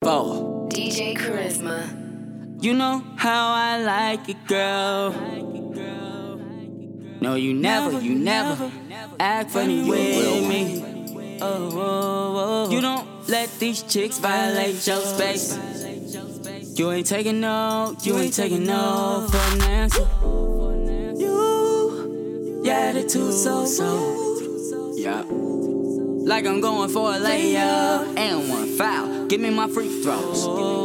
Go. DJ Charisma. You know how I like it, girl. No, you never act funny with me. You don't let these chicks violate your space. You ain't taking no for an answer. Your attitude so. Yeah. Like I'm going for a layup and one foul. Give me my free throws.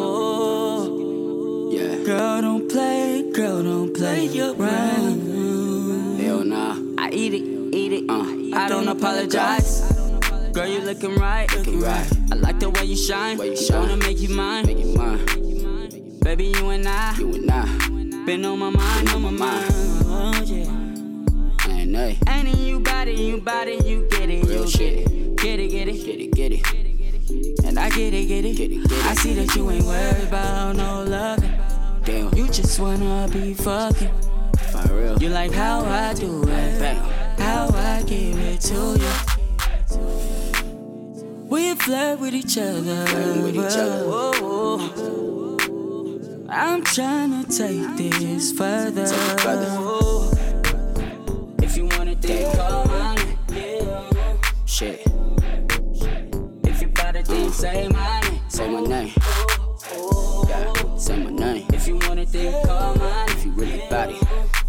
Yeah. Girl, don't play around. Hell nah. I eat it. I don't apologize. Girl, you looking right. I like the way you shine. Wanna make you mine. Baby, you and I. Been on my mind. Oh, yeah. And you body, you get it. Real shit. Get it. And I get it. I see that you ain't worried about no loving. Damn. You just wanna be fucking. For real. You like how I do it. Bang. How I give it to you. We flirt with each other. Whoa. I'm tryna take this further. Whoa. If you want it, then call mine. Shit. If you bout it, then say mine. Say my name. Yeah. Say my name. If you want it, then call mine. If you really bout it.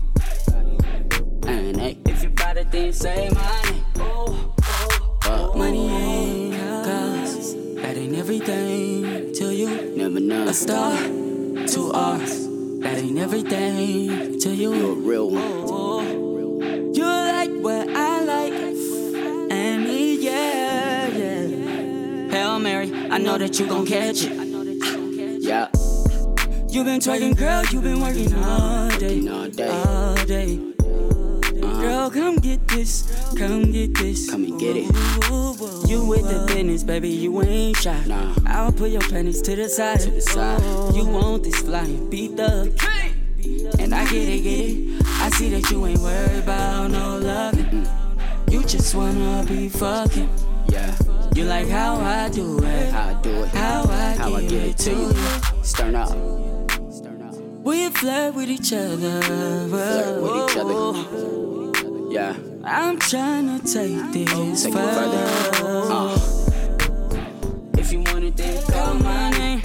If you bout it, then say mine. Money ain't cause that ain't everything to you. Never know. A star, 2 R's, that ain't everything to you. You're a real one. You like what I like, and yeah. Hail Mary, I know that you gon' catch it. Yeah. You been twerking, girl, you been working all day. Girl, come get this. Come and get it. You with the business, baby, you ain't shy. Nah. I'll put your panties to the side. You want this flying beat up. And I get it. I see that you ain't worried about no loving. You just wanna be fucking. Yeah. You like how I do it. How I give it to you. Stern up. We flirt with each other. Yeah. I'm tryna take this Take it further. If you want it, then call my name.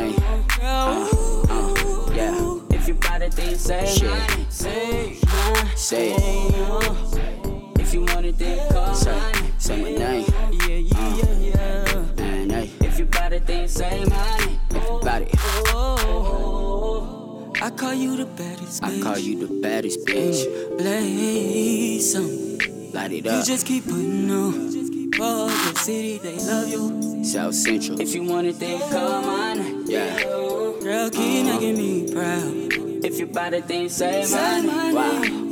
Yeah. If you bout it, then say Shit. mine. Say it. If you want it, then call mine. Say my name. Yeah. And hey. If you bout it, then say mine. If you bout it. I call you the baddest bitch. I call you the baddest bitch. Blaze some. Light it You up. just keep putting on. Oh, the city, they love you. South Central. If you want it, then call mine. Yeah. Girl, keep making me proud. If you bout it, then say mine. Wow.